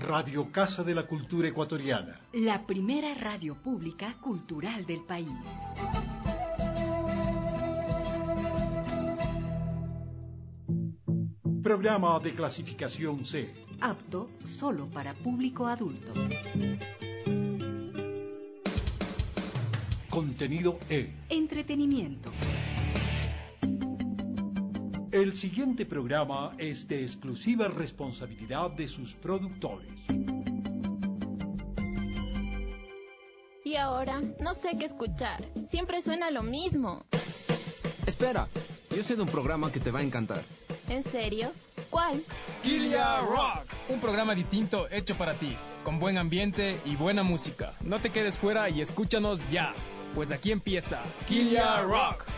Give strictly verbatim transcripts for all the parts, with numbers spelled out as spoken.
Radio Casa de la Cultura Ecuatoriana. La primera radio pública cultural del país. Programa de clasificación C. Apto solo para público adulto. Contenido E. Entretenimiento. El siguiente programa es de exclusiva responsabilidad de sus productores. Y ahora, no sé qué escuchar. Siempre suena lo mismo. Espera, yo sé de un programa que te va a encantar. ¿En serio? ¿Cuál? Kilia Rock, un programa distinto hecho para ti, con buen ambiente y buena música. No te quedes fuera y escúchanos ya, pues aquí empieza Kilia Rock.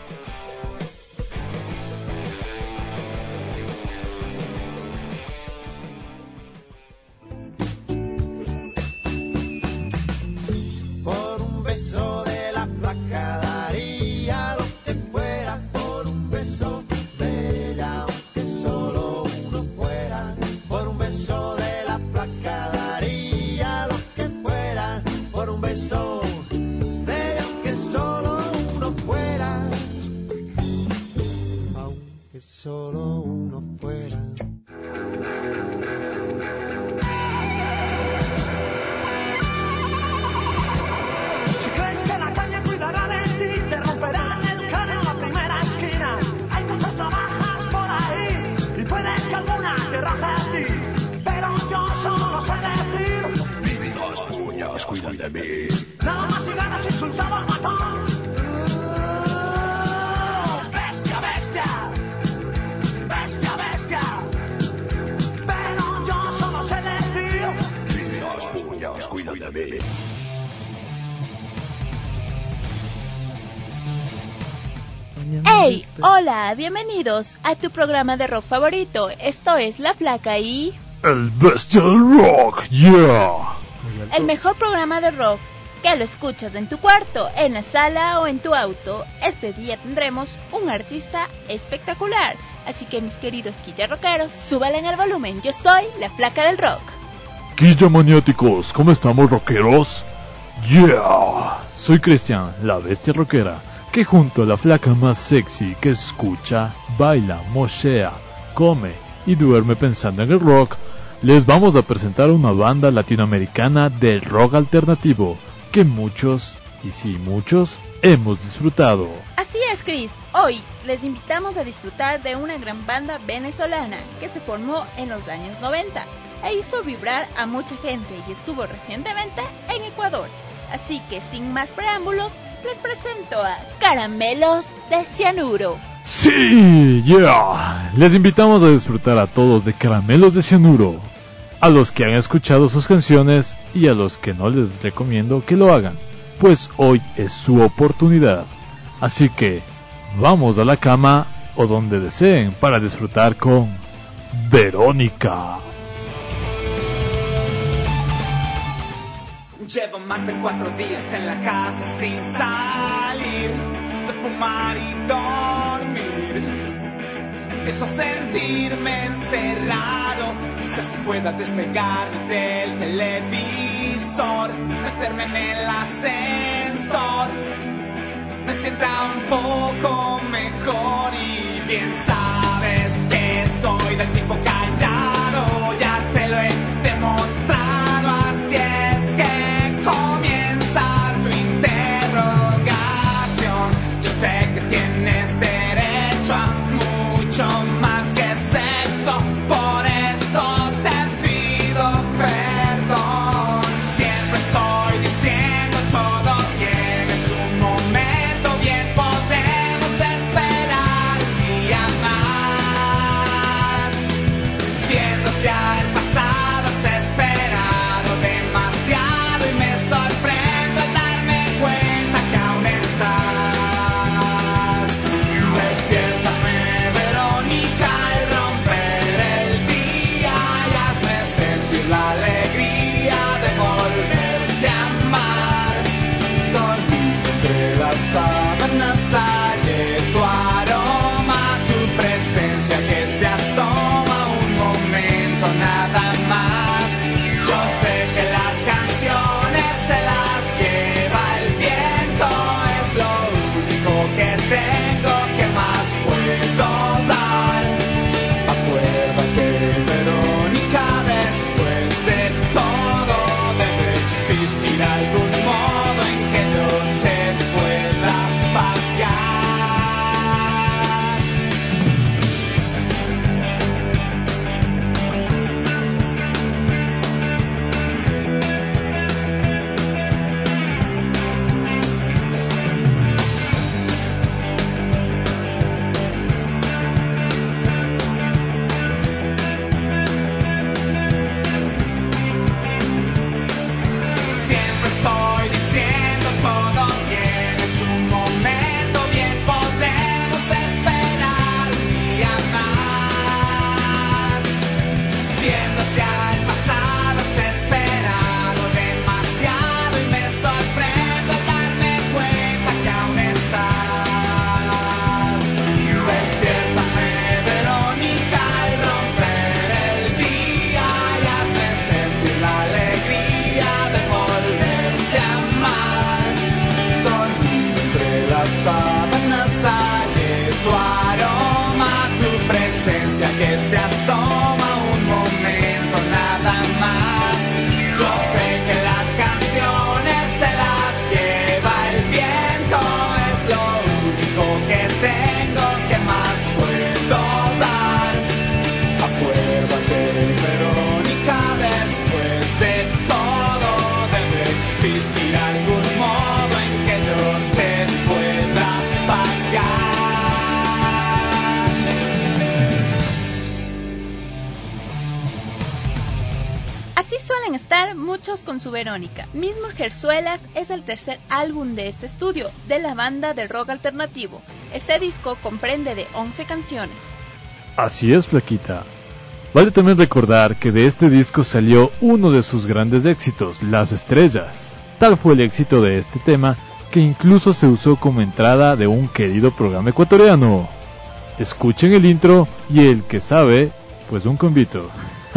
Por un beso de la flaca daría lo que fuera, por un beso de ella, aunque solo uno fuera. Por un beso de la flaca daría lo que fuera, por un beso de ella, aunque solo uno fuera. Aunque solo uno fuera. Cuidan de mí. Nada más y ganas insultado al matón. Uh, bestia, bestia. Bestia, bestia. Pero yo solo sé decir. Las puñas cuidan de mí. ¡Hey! Hola, bienvenidos a tu programa de rock favorito. Esto es La Flaca y... El Bestial Rock, yeah. El mejor programa de rock que lo escuchas en tu cuarto, en la sala o en tu auto. Este día tendremos un artista espectacular, así que mis queridos quilla rockeros, súbale en el volumen. Yo soy la Flaca del Rock. Quilla maniáticos, ¿cómo estamos, rockeros? Yeah, soy Cristian, la bestia rockera, que junto a la flaca más sexy que escucha, baila, mochea, come y duerme pensando en el rock, les vamos a presentar una banda latinoamericana del rock alternativo que muchos, y sí muchos, hemos disfrutado. Así es, Chris. Hoy les invitamos a disfrutar de una gran banda venezolana que se formó en los años noventa e hizo vibrar a mucha gente y estuvo recientemente en Ecuador. Así que sin más preámbulos, les presento a Caramelos de Cianuro. Sí, yeah. Les invitamos a disfrutar a todos de Caramelos de Cianuro, a los que han escuchado sus canciones y a los que no les recomiendo que lo hagan, pues hoy es su oportunidad. Así que vamos a la cama o donde deseen para disfrutar con Verónica. Llevo más de cuatro días en la casa sin salir, de fumar y dormir. Empiezo a sentirme encerrado, quizás si pueda despegarme del televisor, meterme en el ascensor, me sienta un poco mejor. Y bien sabes que soy del tipo callado, ya te lo he demostrado, así es que comienza tu interrogación. Yo sé que tienes derecho a mucho más que sexo, por eso te pido perdón. Siempre estoy diciendo todo tienes un momento, bien podemos esperar un día más. se asoma un momento nada más. Yo sé que las canciones se las lleva el viento, es lo único que tengo, que más puedo dar. Acuérdate, Verónica, después de todo debe existir algún modo en que yo te pueda pagar. Así suelen estar muchos con su Verónica. Mismo Mujerzuelas es el tercer álbum de este estudio, de la banda de rock alternativo. Este disco comprende de once canciones. Así es, flaquita. Vale también recordar que de este disco salió uno de sus grandes éxitos, Las Estrellas. Tal fue el éxito de este tema que incluso se usó como entrada de un querido programa ecuatoriano. Escuchen el intro y el que sabe, pues un convito.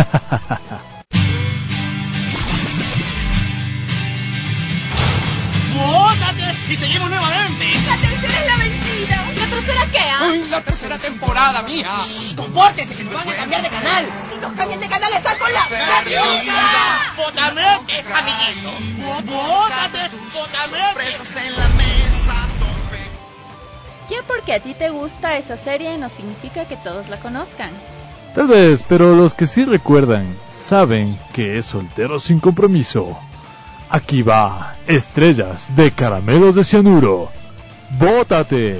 ¡Bótate! ¡Y seguimos nuevamente! ¡La tercera es la vencida! ¿La tercera qué, ah? ¡Ay, la tercera temporada, mía! ¡Compórtense, que nos van a cambiar de canal! ¡Si nos cambian de canal, le saco la gaviota! ¡Bótame, amiguito! ¡Bótate! ¡Bótame! Sorpresas en la mesa. Ya porque a ti te gusta esa serie no significa que todos la conozcan. Tal vez, pero los que sí recuerdan, saben que es Soltero sin Compromiso. Aquí va, Estrellas de Caramelos de Cianuro. ¡Bótate!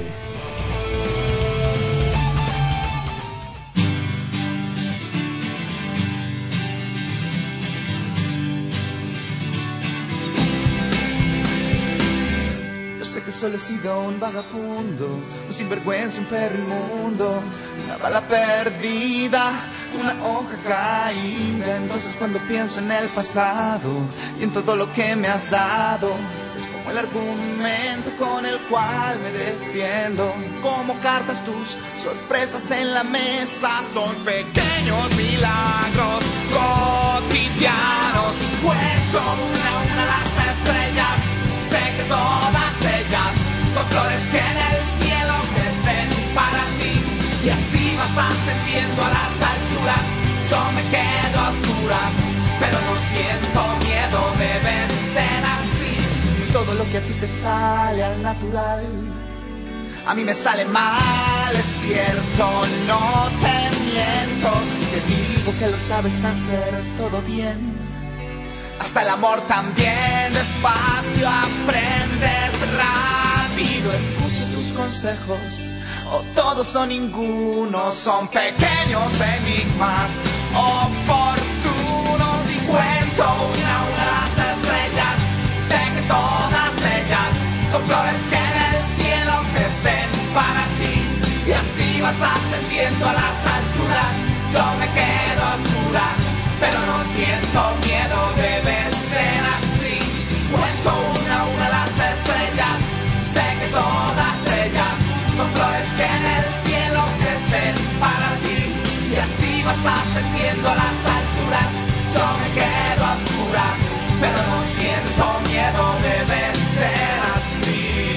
Yo sé que solo he sido un vagabundo, un sinvergüenza, un perro inmundo, una bala perdida, una hoja caída. Entonces cuando pienso en el pasado y en todo lo que me has dado, es como el argumento con el cual me defiendo. Como cartas tus sorpresas en la mesa, son pequeños milagros cotidianos. Y cuento una a una las estrellas, sé que todas ellas son flores que en el cielo crecen para ti. Y así vas ascendiendo a las alturas, yo me quedo a oscuras, pero no siento miedo, debe ser así. Todo lo que a ti te sale al natural, a mí me sale mal, es cierto, no te miento. Si te digo que lo sabes hacer todo bien, hasta el amor también, despacio aprendes rápido. Escucho tus consejos, o todos o ninguno, son pequeños enigmas oportunos. Y cuento una a una las estrellas, sé que todas ellas son flores que en el cielo crecen para ti. Y así vas ascendiendo a las alturas, yo me quedo a oscuras, pero no siento miedo, debe ser así. Cuento una a una las estrellas, sé que todas ellas son flores que en el cielo crecen para ti. Y así vas ascendiendo a las alturas, yo me quedo a oscuras, pero no siento miedo, debe ser así.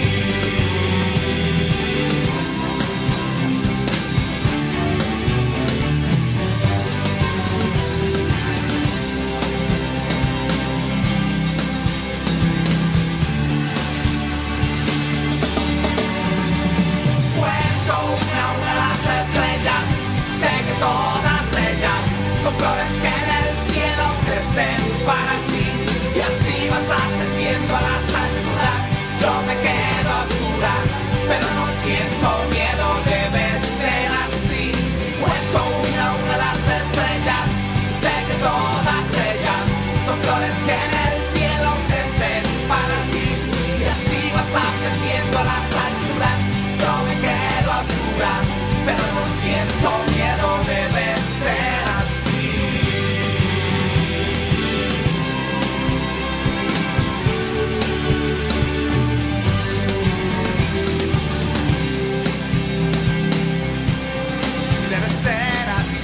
Todas ellas son flores que en el cielo crecen para ti. Y así vas ascendiendo a las alturas, yo me quedo a oscuras, pero no siento miedo, debe ser así. Cuento una a una las estrellas, sé que todas ellas son flores que en el cielo crecen para ti. Y así vas ascendiendo a las alturas, yo me quedo a oscuras, pero no siento miedo, debe ser así. Debe ser así.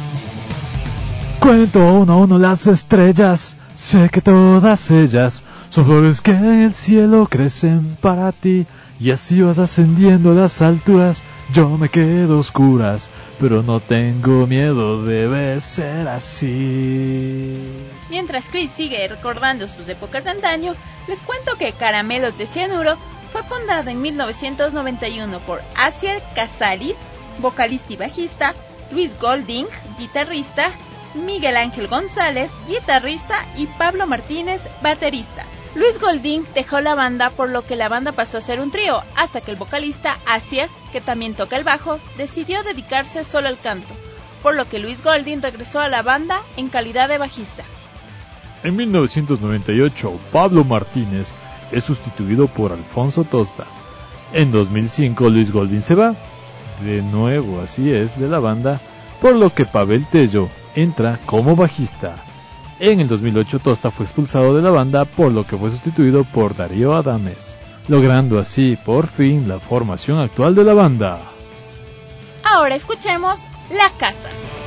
Cuento uno a uno las estrellas, sé que todas ellas Son flores que en el cielo crecen para ti, y así vas ascendiendo a las alturas. Yo me quedo a oscuras, pero no tengo miedo, debe ser así. Mientras Chris sigue recordando sus épocas de antaño, les cuento que Caramelos de Cianuro fue fundada en mil novecientos noventa y uno por Asier Casalis, vocalista y bajista, Luis Golding, guitarrista, Miguel Ángel González, guitarrista, y Pablo Martínez, baterista. Luis Golding dejó la banda, por lo que la banda pasó a ser un trío, hasta que el vocalista Asier, que también toca el bajo, decidió dedicarse solo al canto, por lo que Luis Golding regresó a la banda en calidad de bajista. En mil novecientos noventa y ocho, Pablo Martínez es sustituido por Alfonso Tosta. En dos mil cinco, Luis Golding se va, de nuevo así es, de la banda, por lo que Pavel Tello entra como bajista. En el dos mil ocho, Tosta fue expulsado de la banda, por lo que fue sustituido por Darío Adames, logrando así por fin la formación actual de la banda. Ahora escuchemos La Casa.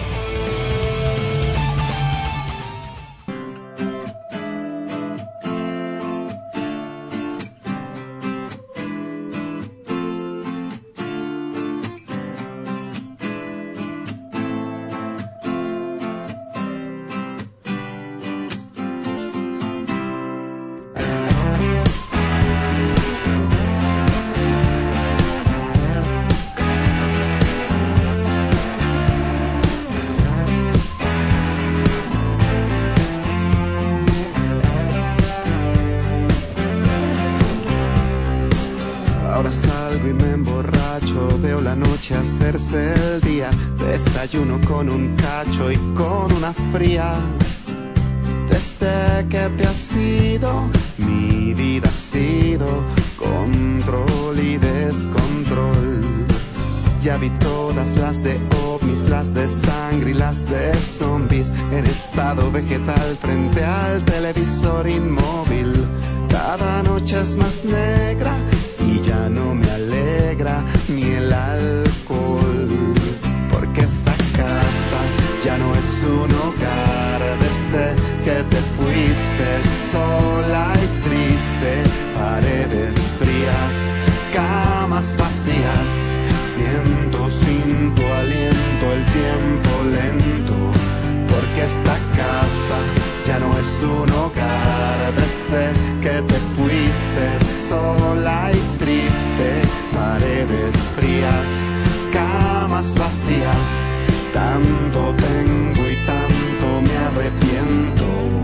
Hacerse el día, desayuno con un cacho y con una fría. Desde que te has ido, mi vida ha sido control y descontrol. Ya vi todas las de ovnis, las de sangre y las de zombies, en estado vegetal frente al televisor inmóvil. Cada noche es más negra y ya no me alegra ni el alcohol, porque esta casa ya no es un hogar. Desde que te fuiste sola y triste, paredes frías, camas vacías, siento sin tu aliento el tiempo lento, porque esta casa ya no es un hogar. Desde que te fuiste sola y triste, paredes frías, camas vacías, tanto tengo y tanto me arrepiento.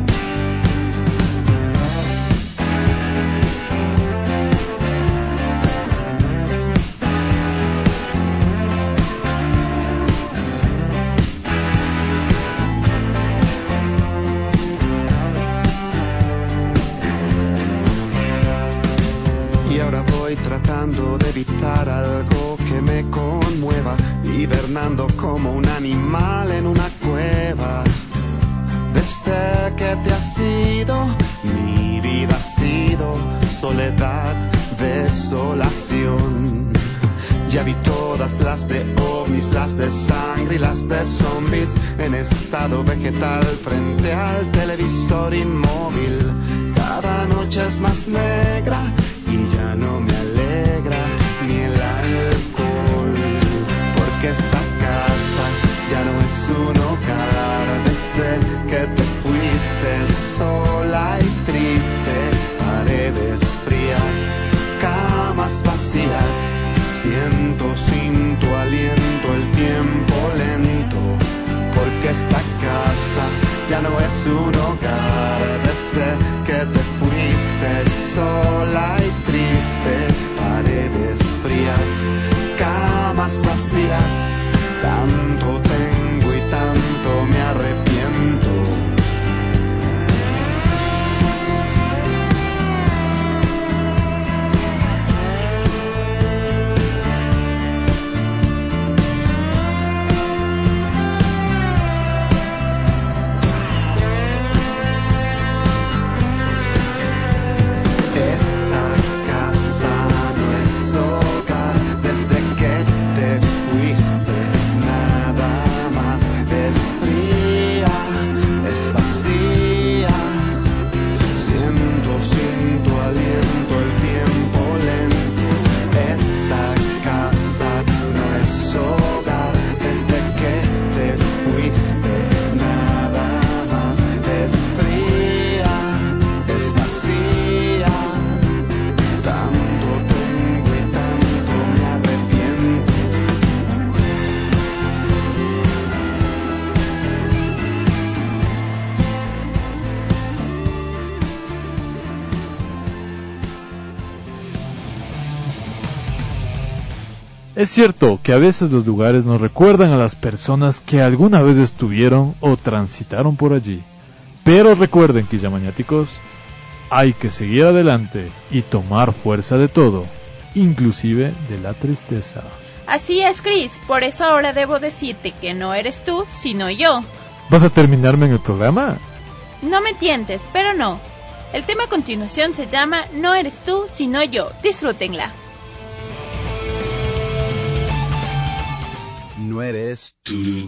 Tratando de evitar algo que me conmueva, hibernando como un animal en una cueva. Desde que te has ido, mi vida ha sido soledad, desolación. Ya vi todas las de ovnis, las de sangre y las de zombies, en estado vegetal frente al televisor inmóvil. Cada noche es más negra y ya no me alegra ni el alcohol, porque esta casa ya no es un hogar. Desde que te fuiste sola y triste, paredes frías, camas vacías, siento sin tu aliento el tiempo lento, porque esta casa ya no es un hogar. Desde que te fuiste sola y triste, paredes frías, camas vacías, tanto tengo y tanto me arrepiento. Esta casa Es cierto que a veces los lugares nos recuerdan a las personas que alguna vez estuvieron o transitaron por allí. Pero recuerden, quillamaniáticos, hay que seguir adelante y tomar fuerza de todo, inclusive de la tristeza. Así es, Chris, por eso ahora debo decirte que no eres tú, sino yo. ¿Vas a terminarme en el programa? No me tientes, pero no. El tema a continuación se llama No eres tú, sino yo. Disfrútenla. No eres tú,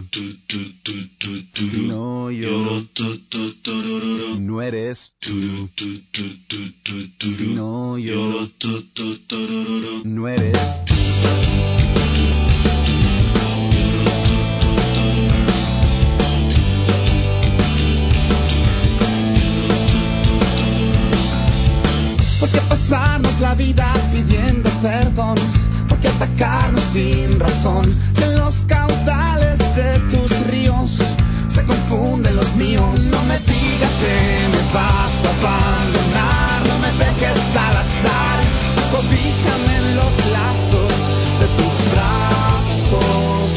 sino yo. No eres tú, sino yo. No eres tú. ¿Por qué pasarnos la vida pidiendo perdón? ¿Por qué atacarnos sin razón? Si en los caudales de tus ríos se confunden los míos. No me digas que me vas a abandonar, no me dejes al azar, cobíjame en los lazos de tus brazos.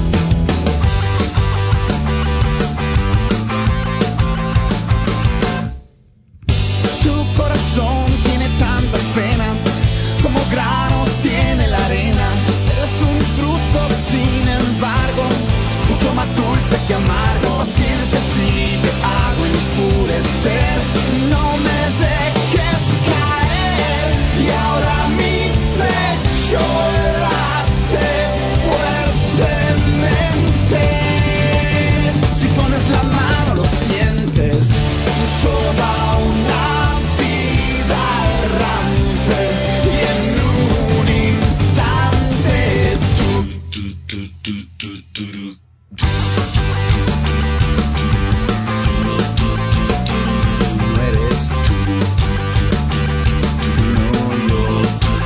Tu corazón tiene tantas penas como granos tiene la arena. Eres un fruto, sin embargo, mucho más dulce que amargo. Paciencia si te hago enfurecer, no me dejes caer. Y ahora mi pecho late fuertemente. Si pones la mano lo sientes, toda una vida errante. Y en un instante tú No eres tú, sino yo.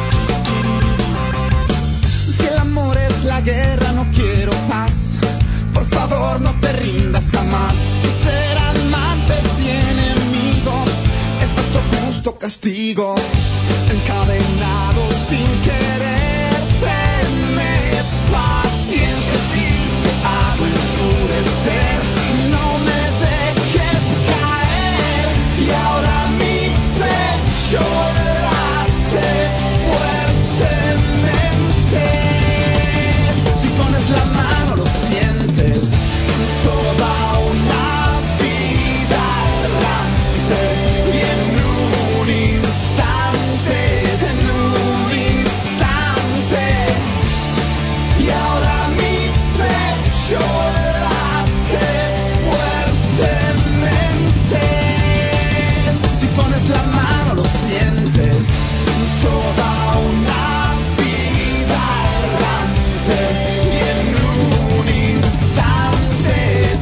Si el amor es la guerra, no quiero paz. Por favor, no te rindas jamás. Ser amantes y enemigos es nuestro justo castigo. Encadenados sin quererte, me paciencia si te hago enfurecer. No me dejes caer. Y ahora mi pecho late fuertemente. Si pones la mano lo sientes, toda una vida errante. Y en un instante, en un instante. Y ahora mi pecho late fuertemente. Si pones la mano lo sientes, toda una vida errante. Y en un instante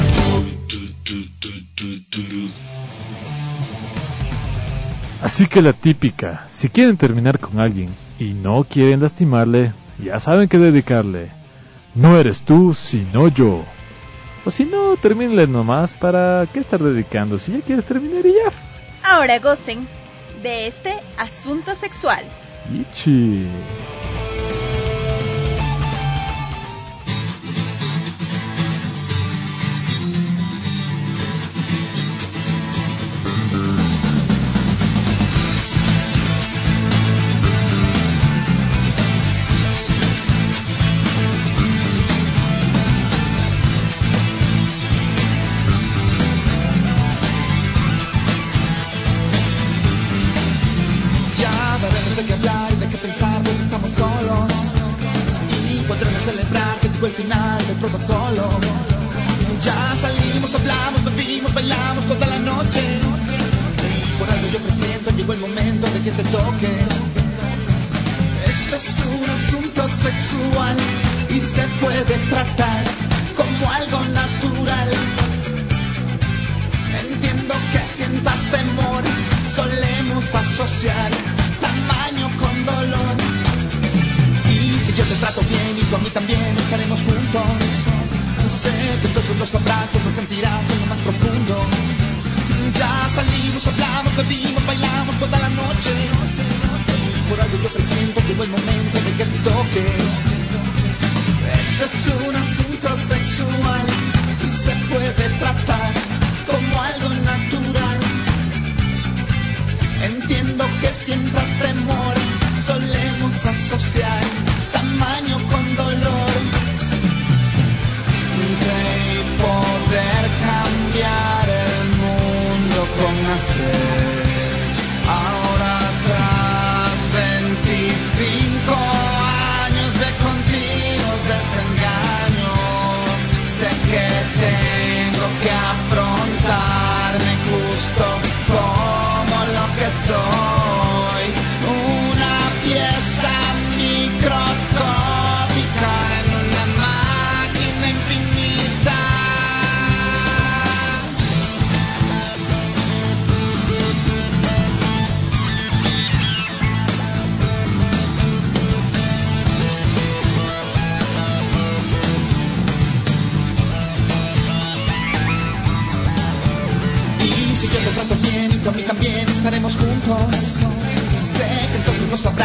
Así que la típica, si quieren terminar con alguien y no quieren lastimarle, ya saben qué dedicarle. No eres tú, sino yo. O si no, termínenle nomás, ¿para qué estar dedicando? Si ya quieres terminar y ya. Ahora gocen de este asunto sexual. Ichi. ya daremos de qué hablar y de qué pensar, pues estamos solos. Y podremos celebrar que llegó el final del protocolo. Ya salimos, hablamos, bebimos, bailamos toda la noche. Y por algo yo presiento, llegó el momento de que te toque. Este es un asunto sexual y se puede tratar como algo natural. Entiendo que sientas temor, solemos asociar tamaño con dolor. Y si yo te trato bien y tú a mí también, estaremos juntos. Sé que todos los abrazos los sentirás en lo más profundo. Ya salimos, hablamos, bebimos, bailamos toda la noche. Y por algo yo presiento que llegó el momento de que te toque.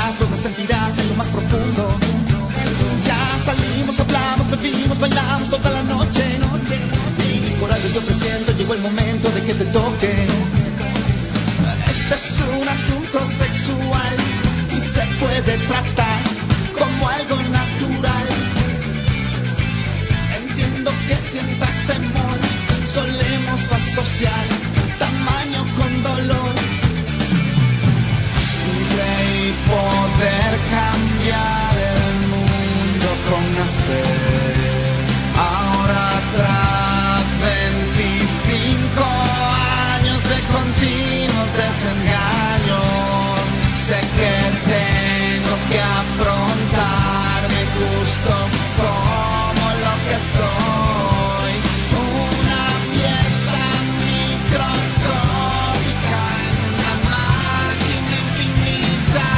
rasgos me sentirás en lo más profundo. Ya salimos, hablamos, bebimos, bailamos toda la noche. Y por algo yo presiento, llegó el momento de que te toque. Este es un asunto sexual y se puede tratar como algo natural. Entiendo que sientas temor, solemos asociar tamaño con dolor. Creí poder cambiar el mundo con nacer. Ahora tras veinticinco años de continuos desengaños, sé que tengo que afrontarme justo como lo que soy, una pieza microscópica en una máquina infinita.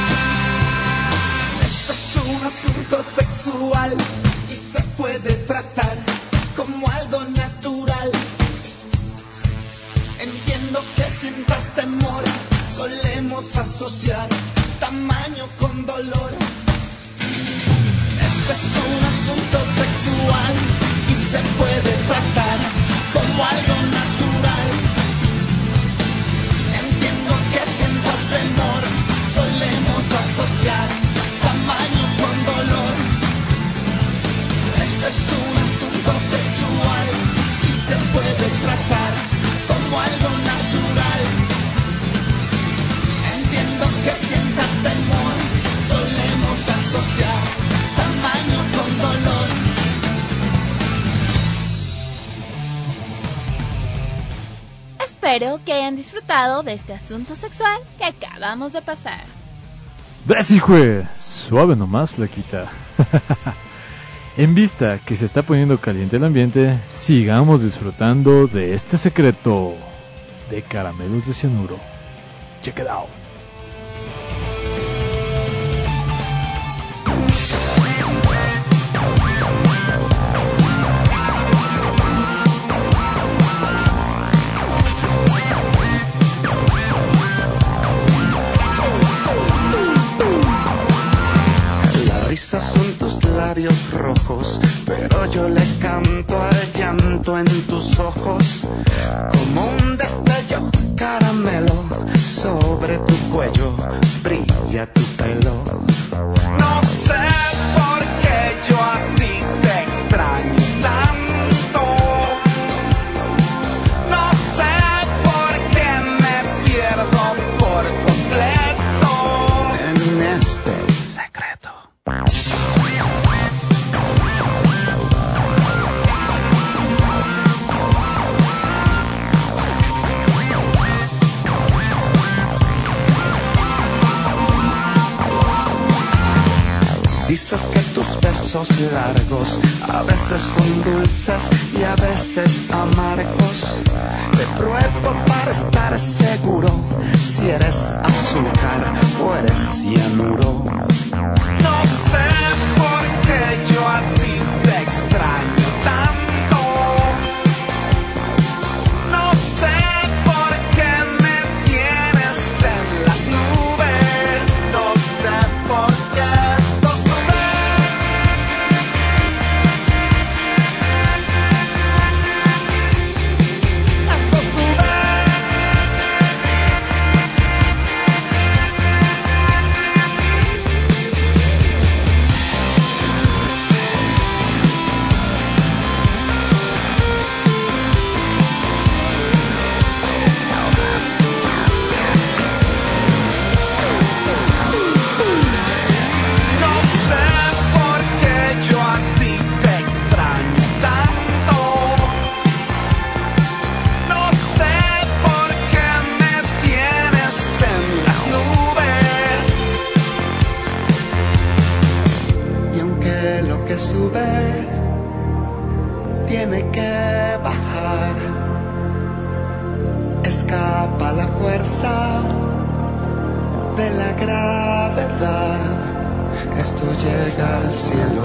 Esto es un asunto sexual y se puede tratar como algo natural. Entiendo que sientas temor, solemos asociar tamaño con dolor. Este es un asunto sexual y se puede tratar como algo natural. Entiendo que sientas temor, solemos asociar tamaño con dolor. Este es un asunto sexual y se puede tratar como algo natural. Entiendo que sientas temor, solemos asociar tamaño con dolor. Espero que hayan disfrutado de este asunto sexual que acabamos de pasar. ¡Besijue! Suave nomás, flaquita. En vista que se está poniendo caliente el ambiente, sigamos disfrutando de este secreto de caramelos de cianuro. Check it out. Las risas son tus labios rojos, pero yo le canto al llanto en tus ojos. Como un destello caramelo, sobre tu cuello brilla tu pelo. No sé por qué yo a ti te extraño tanto. No sé por qué me pierdo por completo en este secreto. Dices que tus besos largos a veces son dulces y a veces amargos. Te pruebo para estar seguro si eres azúcar o eres cianuro. No sé por qué yo a ti te extraño tanto. No sé por qué me tienes en las nubes. No sé por qué. Tiene que bajar, escapa la fuerza de la gravedad. Esto llega al cielo,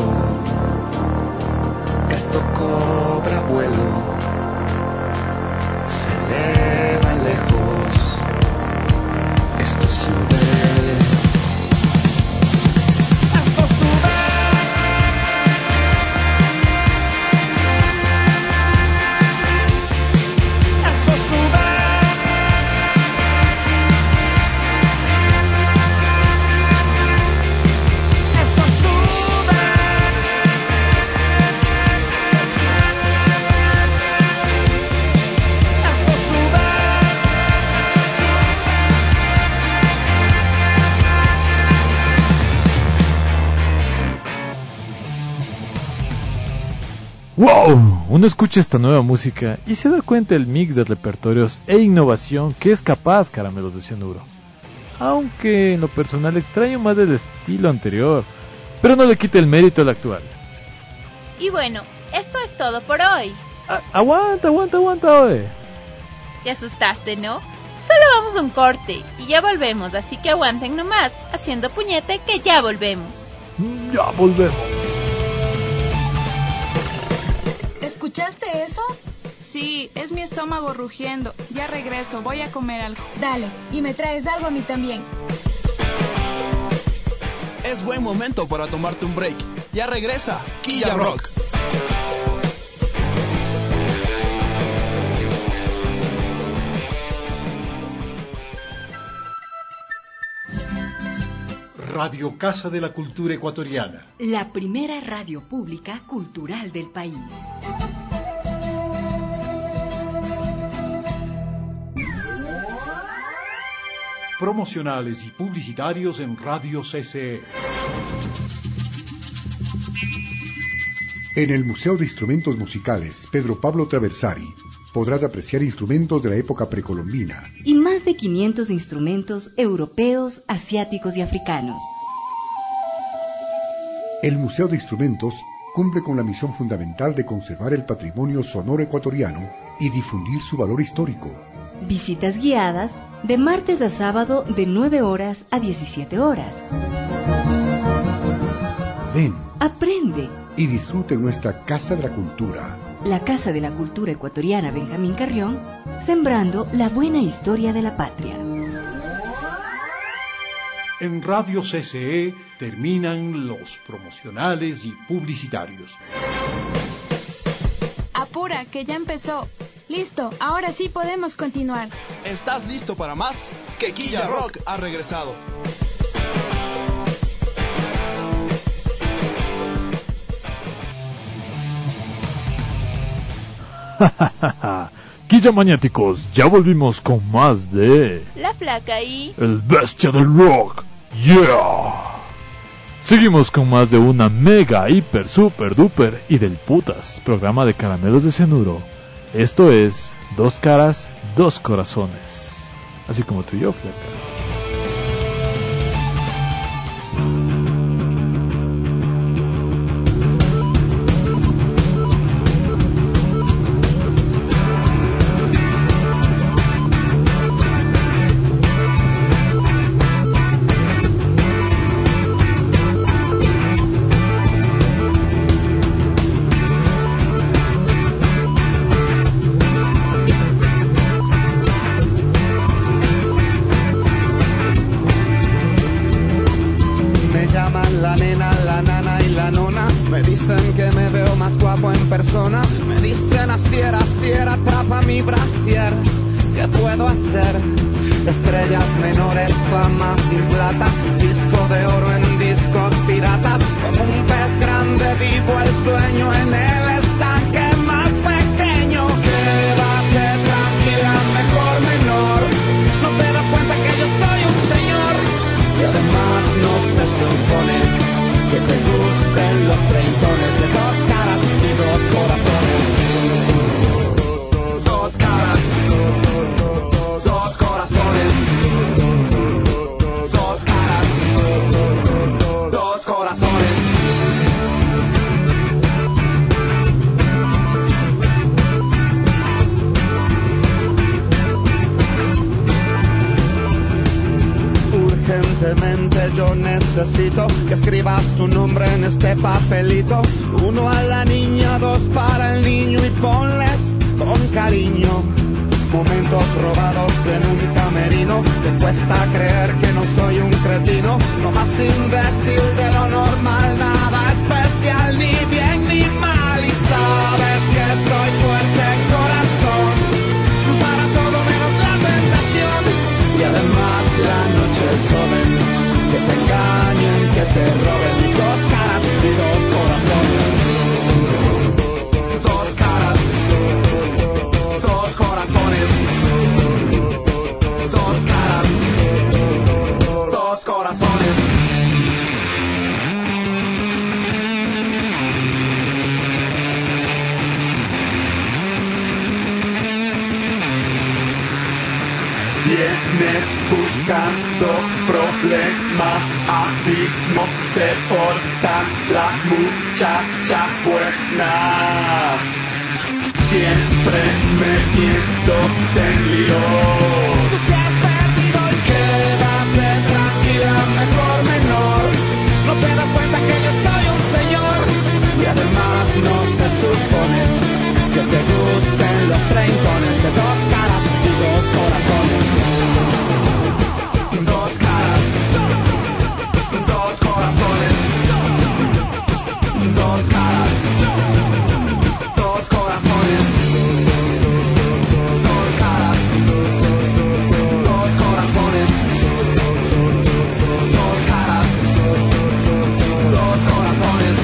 esto cobra vuelo, se eleva lejos, esto sube. ¡Wow! Uno escucha esta nueva música y se da cuenta el mix de repertorios e innovación que es capaz Caramelos de Cianuro. Aunque en lo personal extraño más del estilo anterior, pero no le quita el mérito al actual. Y bueno, esto es todo por hoy. A- aguanta, aguanta, aguanta, oye. Te asustaste, ¿no? Solo vamos a un corte y ya volvemos, así que aguanten nomás, haciendo puñete que ya volvemos. Ya volvemos. ¿Escuchaste eso? Sí, es mi estómago rugiendo. Ya regreso, voy a comer algo. Dale, y me traes algo a mí también. Es buen momento para tomarte un break. Ya regresa, Quilla Rock. Radio Casa de la Cultura Ecuatoriana. La primera radio pública cultural del país. Promocionales y publicitarios en Radio C C E. En el Museo de Instrumentos Musicales Pedro Pablo Traversari podrás apreciar instrumentos de la época precolombina y más de quinientos instrumentos europeos, asiáticos y africanos. El Museo de Instrumentos cumple con la misión fundamental de conservar el patrimonio sonoro ecuatoriano y difundir su valor histórico. Visitas guiadas de martes a sábado de nueve horas a diecisiete horas. Ven, aprende y disfrute nuestra Casa de la Cultura. La Casa de la Cultura Ecuatoriana Benjamín Carrión, sembrando la buena historia de la patria. En Radio C C E terminan los promocionales y publicitarios. Apura, que ya empezó. Listo, ahora sí podemos continuar. ¿Estás listo para más? Que Quilla Rock ha regresado. Quilla Maniáticos, ya volvimos con más de... La Flaca y... El Bestia del Rock, yeah. Seguimos con más de una mega, hiper, super, duper y del putas programa de Caramelos de Cianuro. Esto es Dos Caras, Dos Corazones. Así como tú y yo, Flaca. Me dicen así era, así era, atrapa mi brasier. ¿Qué puedo hacer? Estrellas menores, fama sin plata, disco de oro en discos piratas. Como un pez grande vivo el sueño en el estanque más pequeño. Quédate tranquila, mejor menor. No te das cuenta que yo soy un señor. Y además no se supone que te gusten los treintones de dos caras y dos corazones. Dos caras, dos corazones. Dos caras, dos corazones. Urgentemente yo necesito que escribas tu nombre en este papelito. Uno a la niña, dos para el niño y ponles con cariño. Momentos robados en un camerino. Te cuesta creer que no soy un cretino. No más imbécil de lo normal, nada especial, ni bien ni mal. Y sabes que soy fuerte corazón, para todo menos la tentación. Y además la noche es joven, que te engañen, que te roben mis dos caras y dos corazones. Dos caras, dos corazones. Dos caras, dos corazones. buscando problemas, así no se portan las muchachas buenas. Siempre metiéndote en líos. Tú te has perdido y quédate tranquila, mejor menor. No te das cuenta que yo soy un señor. Y además no se supone que te gusten los treintones de dos caras y dos corazones. Dos caras, dos corazones. Dos caras, dos corazones. Dos caras, dos corazones. Dos caras, dos corazones.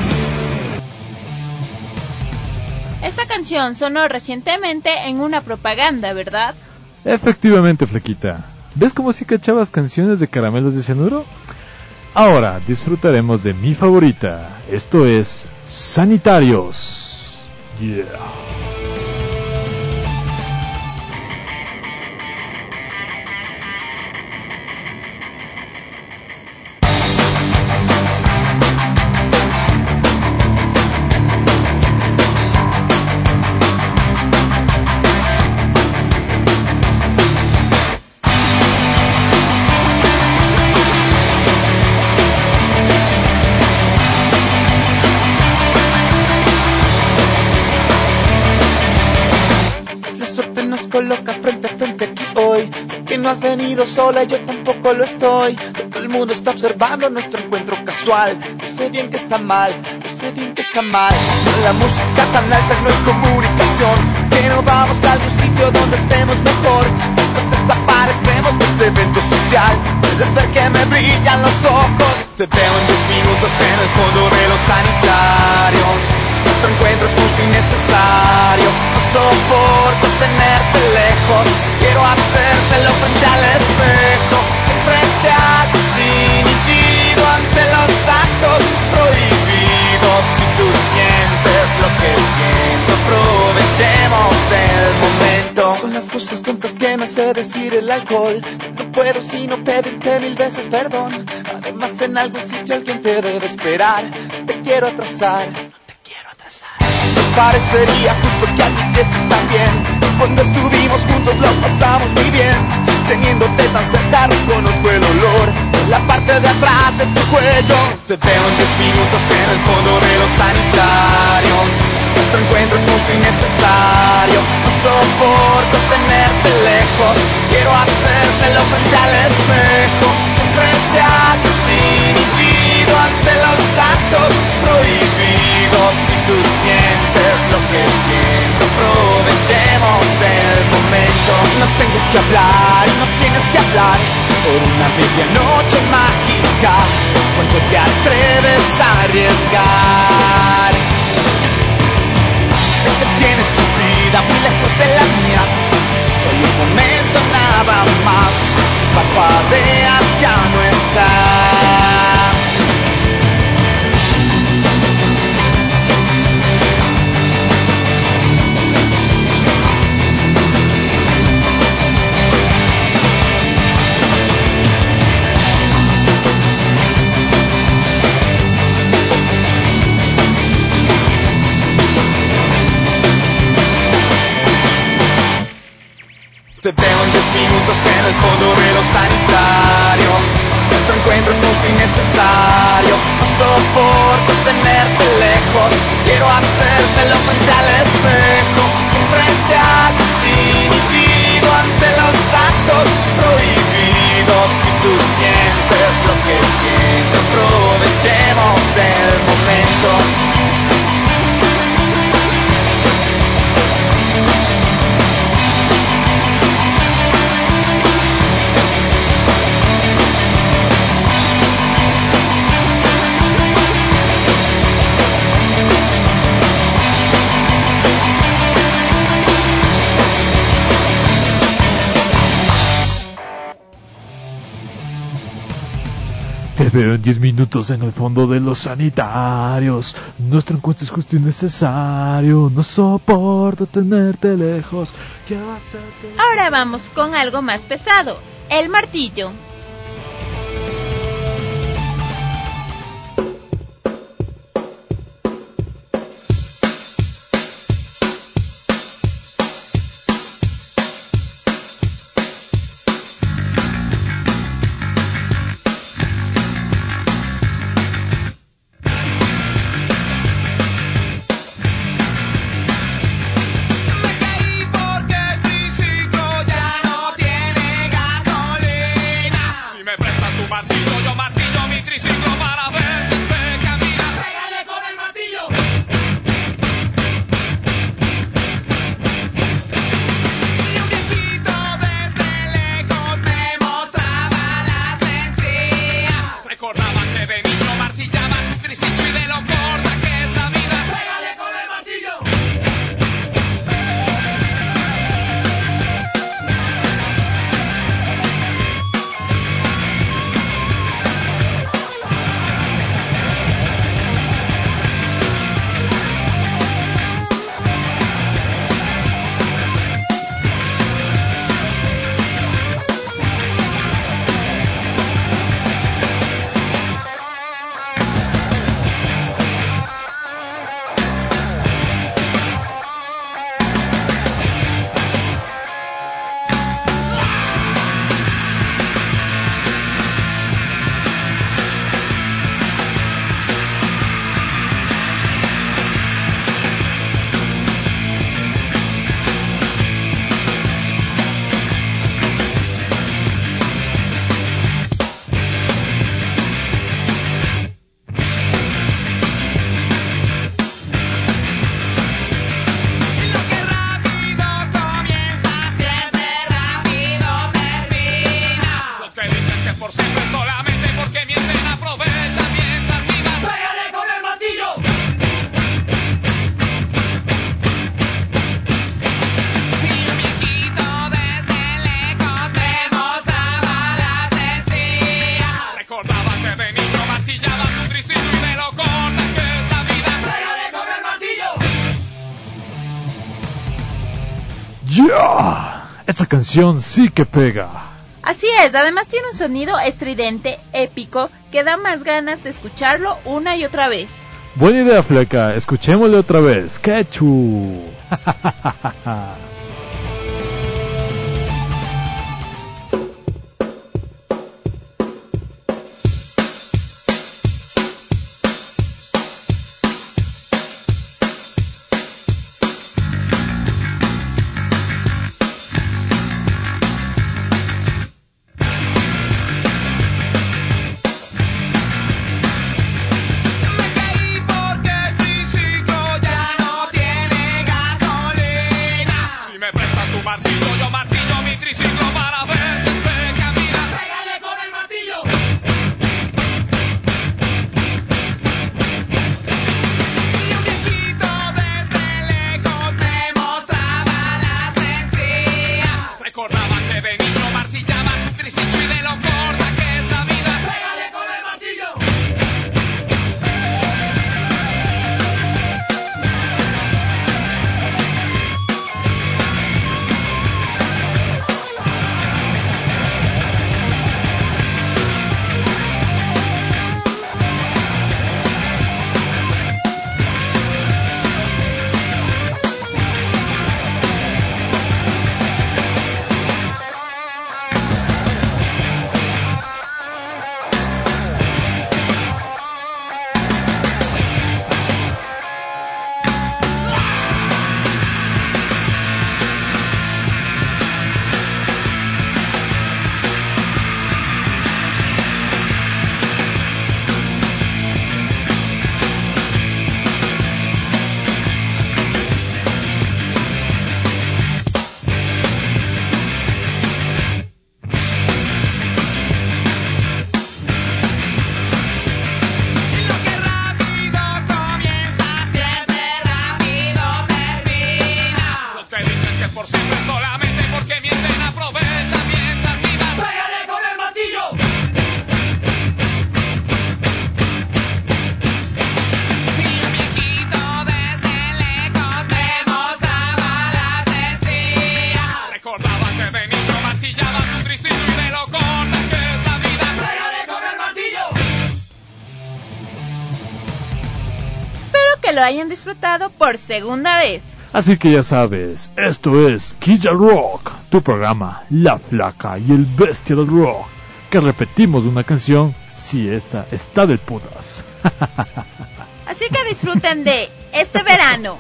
Esta canción sonó recientemente en una propaganda, ¿verdad? Efectivamente, Flaquita. ¿Ves cómo sí cachabas canciones de caramelos de cianuro? Ahora disfrutaremos de mi favorita. Esto es Sanitarios. Yeah. Coloca frente a frente aquí hoy. Sé que no has venido sola, yo tampoco lo estoy. Todo el mundo está observando nuestro encuentro casual. Yo sé bien que está mal, yo sé bien que está mal. Con la música tan alta no hay comunicación. Que no vamos a algún sitio donde estemos mejor. Si nos desaparecemos de este evento social, puedes ver que me brillan los ojos. Te veo en diez minutos en el fondo de los sanitarios. Nuestro encuentro es justo y necesario. No soporto tenerte lejos. Quiero hacértelo frente al espejo. Siempre te haces inhibido ante los actos prohibidos. Si tú sientes lo que siento, aprovechemos el momento. Son las cosas tontas que me hace decir el alcohol. No puedo sino pedirte mil veces perdón. Además en algún sitio alguien te debe esperar. No te quiero atrasar. Me parecería justo que admitieses también. Cuando estuvimos juntos lo pasamos muy bien. Teniéndote tan cerca reconozco el olor en la parte de atrás de tu cuello. Te veo en diez minutos en el fondo de los sanitarios. Nuestro encuentro es justo y necesario. No soporto tenerte lejos. Quiero hacértelo frente al espejo. Siempre te haces inhibido ante los actos prohibidos. Si tú sientes lo que siento, aprovechemos el momento. No tengo que hablar y no tienes que hablar por una medianoche mágica. Cuando te atreves a arriesgar, sé que tienes tu vida muy lejos de la mía. Este es solo un momento nada más. Si parpadeas ya no está. Te veo en diez minutos en el fondo de los sanitarios. Nuestro encuentro es justo y necesario. No soporto tenerte lejos. Quiero hacértelo frente al espejo. Siempre te haces inhibido ante los actos prohibidos. Si tú sientes lo que siento, aprovechemos el momento. Te veo en diez minutos en el fondo de los sanitarios. Nuestro encuentro es justo y necesario. No soporto tenerte lejos. Quiero hacerte... Ahora vamos con algo más pesado. El martillo. Yeah, esta canción sí que pega. Así es, además tiene un sonido estridente, épico, que da más ganas de escucharlo una y otra vez. Buena idea, Fleca, escuchémosle otra vez. ¡Quechu! Lo hayan disfrutado por segunda vez. Así que ya sabes, esto es Quilla Rock, tu programa La Flaca y el Bestia del Rock, que repetimos una canción si esta está de putas. Así que disfruten de este verano.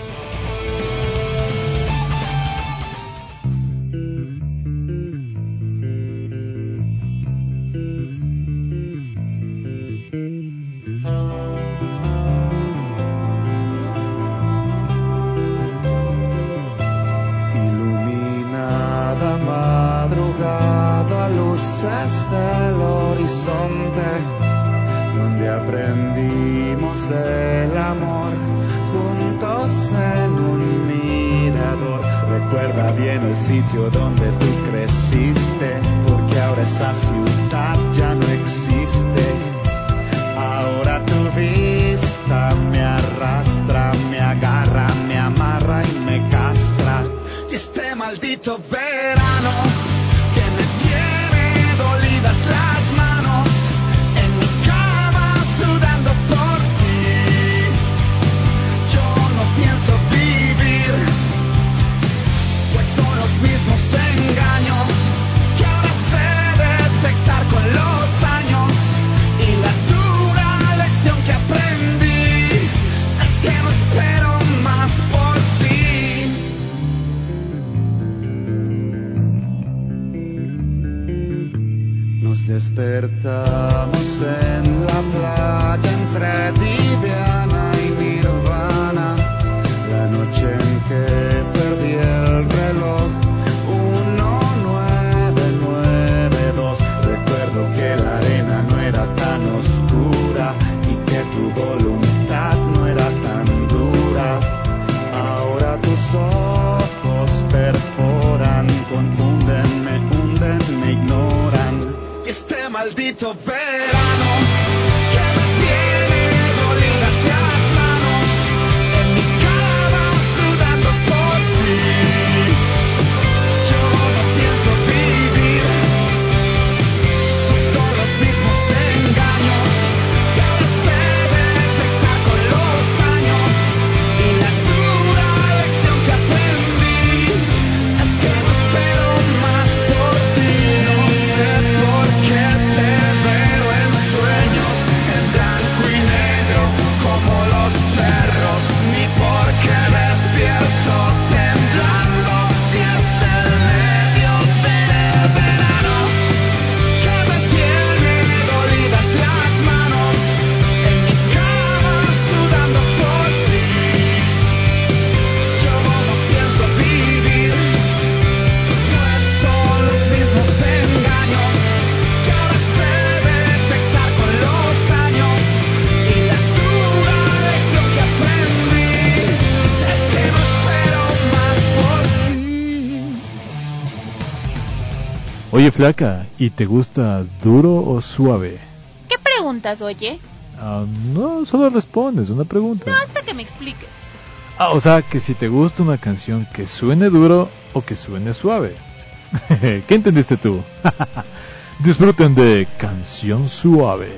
Hasta el horizonte, donde aprendimos del amor, juntos en un mirador. Recuerda bien el sitio donde tú creciste, porque ahora esa ciudad ya no existe. Ahora tu vista me arrastra, me agarra, me amarra y me castra. Y este maldito verano que me tiene dolidas las manos, en mi cama sudando por ti. Yo no pienso vivir, pues son los mismos engaños que ahora sé detectar con los años. Y la dura lección que aprendí es que no espero más por ti. Nos despertamos en la playa entre Diviana y Nirvana, la noche en que perdí el reloj uno nueve nueve dos. Recuerdo que la arena no era tan oscura y que tu voluntad no era tan dura. Ahora tus ojos perforan, confunden, me hunden, me ignoran. Este maldito verano que me tiene dolidas las manos, en mi cama sudando por ti. Oye, flaca, ¿y te gusta duro o suave? ¿Qué preguntas, oye? Ah, no, solo respondes una pregunta. No, hasta que me expliques. Ah, o sea, que si te gusta una canción que suene duro o que suene suave. ¿Qué entendiste tú? Disfruten de Canción Suave.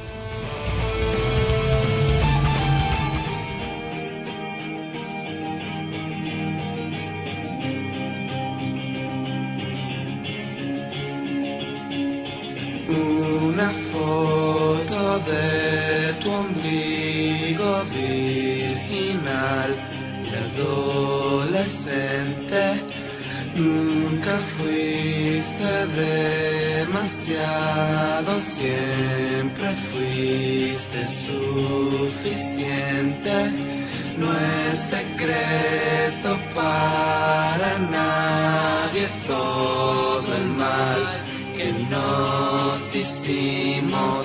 Una foto de tu ombligo virginal y adolescente. Nunca fuiste demasiado, siempre fuiste suficiente. No es secreto para nadie todo el mal que nos hicimos.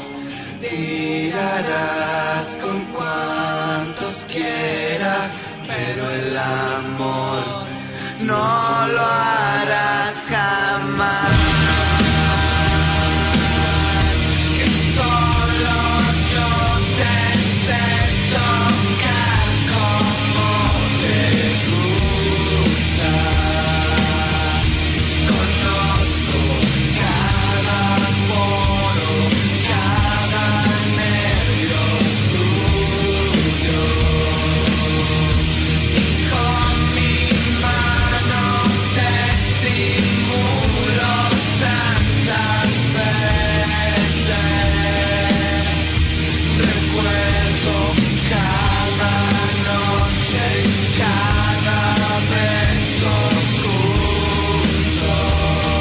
Tirarás con cuantos quieras, pero el amor no lo harás jamás. Que solo yo te sé tocar como te gusta. Conozco cada poro, cada nervio tuyo. Con mi mano te estimulo tantas veces. Recuerdo cada noche, cada beso juntos.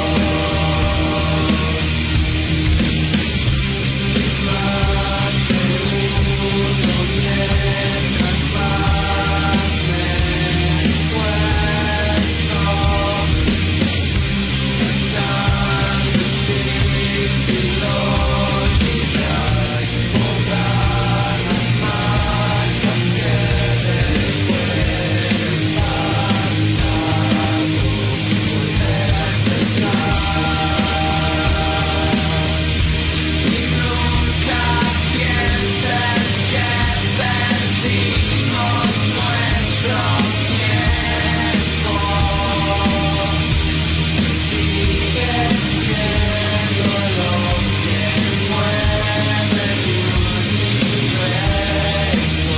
Más de uno mientras más me cuento. Es tan difícil olvidar, borrar las marcas que después pasado. Y nunca pienses que perdimos nuestro tiempo. Sigue siendo lo que mueve mi universo.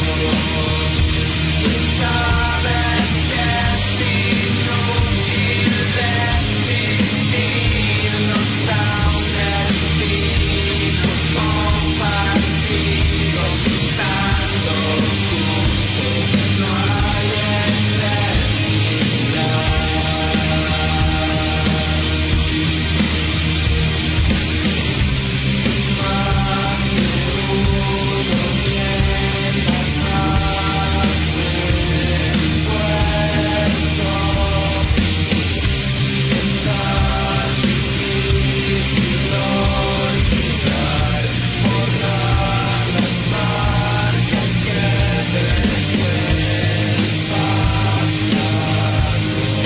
Tú sabes que es inútil resistirnos a un destino compartido. Estando juntos no hay eternidad. Más de uno mientras más me esfuerzo. Es tan difícil olvidar, borrar las marcas que después pasaron.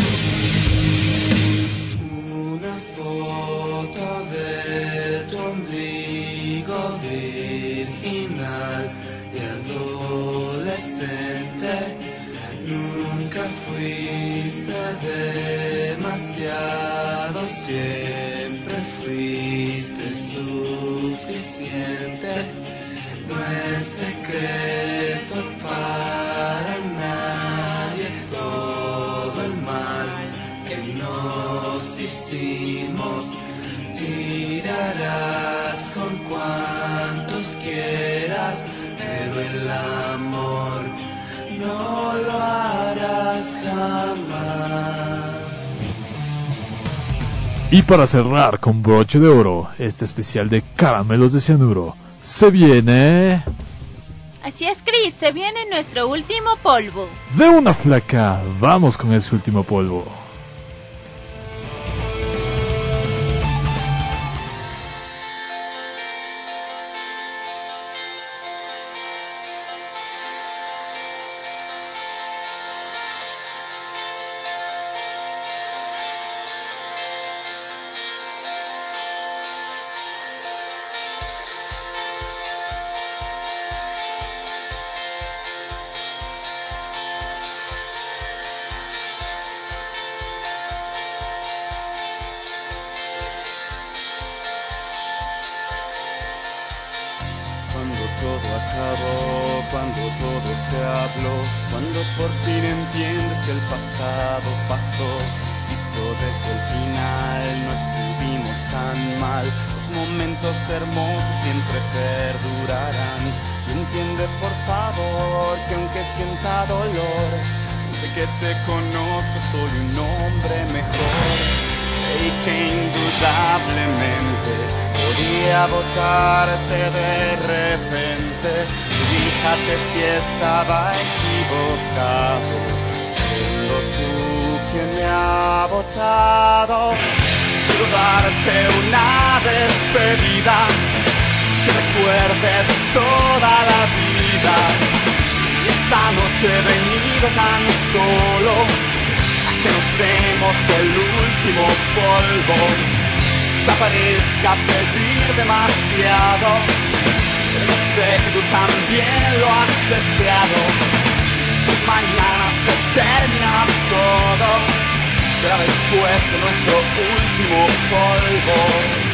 Una foto de tu ombligo virginal y adolescente. Nunca fuiste demasiado, siempre fuiste suficiente. No es secreto para nadie todo el mal que nos hicimos. Tirarás con cuantos quieras, pero el amor no lo harás jamás. Y para cerrar con broche de oro este especial de Caramelos de Cianuro, se viene... Así es, Chris, se viene nuestro último polvo. De una flaca, vamos con ese último polvo. cuando todo se habló, cuando por fin entiendes que el pasado pasó. Visto desde el final no estuvimos tan mal, los momentos hermosos siempre perdurarán. Y entiende por favor que aunque sienta dolor, desde que te conozco soy un hombre mejor. Y que indudablemente podía votarte de repente. Fíjate si estaba equivocado, siendo tú quien me ha votado. Quiero darte una despedida, que recuerdes toda la vida. Y esta noche he venido tan solo que nos demos el último polvo. Quizá parezca pedir demasiado, pero yo sé que tú también lo has deseado. Si mañana se termina todo, será después de nuestro último polvo.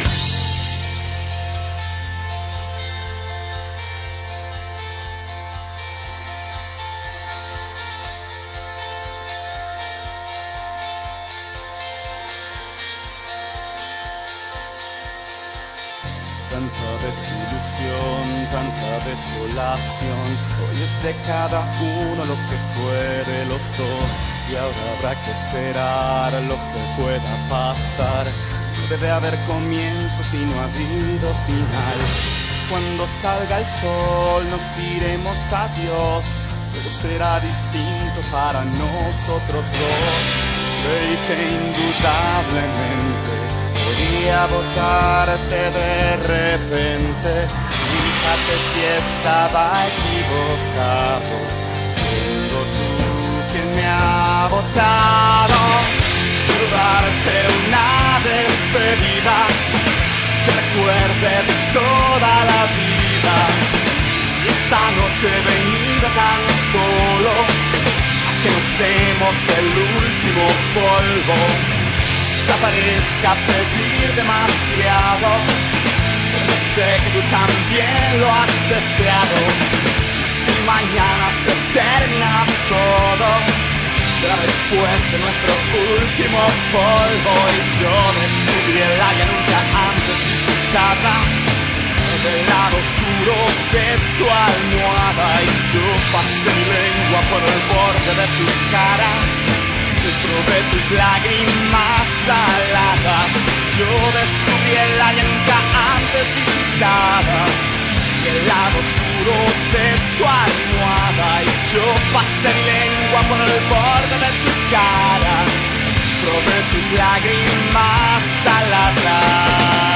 Tanta desilusión, tanta desolación, hoy es de cada uno lo que fue de los dos, y ahora habrá que esperar lo que pueda pasar. No debe haber comienzo si no ha habido final. Cuando salga el sol nos diremos adiós, todo será distinto para nosotros dos. Y que indudablemente podía votarte de repente. Fíjate si estaba equivocado, siendo tú quien me ha votado. Quiero darte una despedida, que recuerdes toda la vida. Y esta noche he venido tan solo a que nos demos el último polvo. Quizá parezca pedir demasiado, pero yo sé que tú también lo has deseado. Si mañana se termina todo, será después de nuestro último polvo. Y yo descubrí el área nunca antes visitada, del lado oscuro de tu almohada. Y yo pasé mi lengua por el borde de tu cara, probé tus lágrimas saladas. Yo descubrí el área nunca antes visitada, el lado oscuro de tu almohada. Y yo pasé mi lengua por el borde de tu cara, probé tus lágrimas saladas.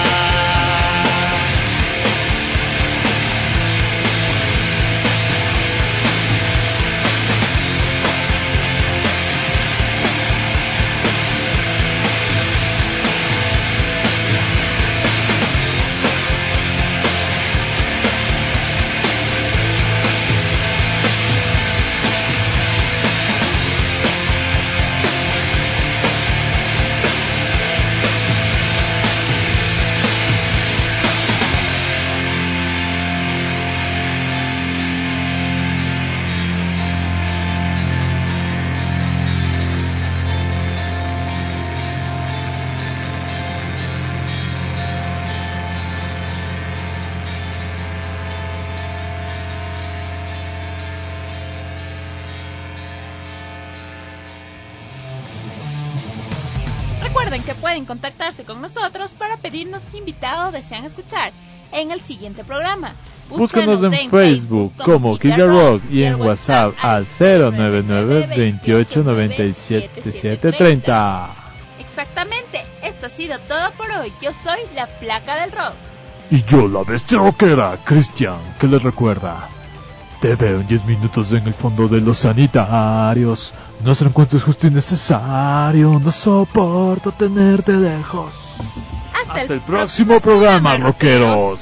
Recuerden que pueden contactarse con nosotros para pedirnos invitado desean escuchar en el siguiente programa. Búscanos en, en Facebook como Killa Rock y en WhatsApp al cero nueve nueve, veintiocho, noventa y siete, siete treinta. Exactamente, esto ha sido todo por hoy. Yo soy la Flaca del Rock. Y yo, la bestia rockera, Cristian, que les recuerda: te veo en diez minutos en el fondo de los sanitarios. Nuestro encuentro es justo y necesario. No soporto tenerte lejos. Hasta, Hasta el, el próximo programa, programa rockeros.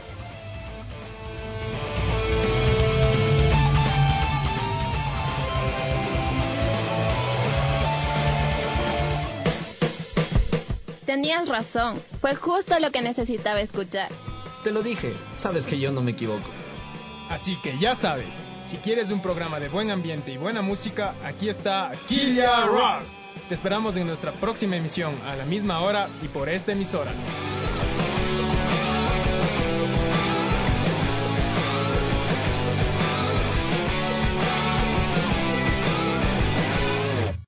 Tenías razón, fue justo lo que necesitaba escuchar. Te lo dije, sabes que yo no me equivoco. Así que ya sabes, si quieres un programa de buen ambiente y buena música, aquí está Kilia Rock. Te esperamos en nuestra próxima emisión a la misma hora y por esta emisora.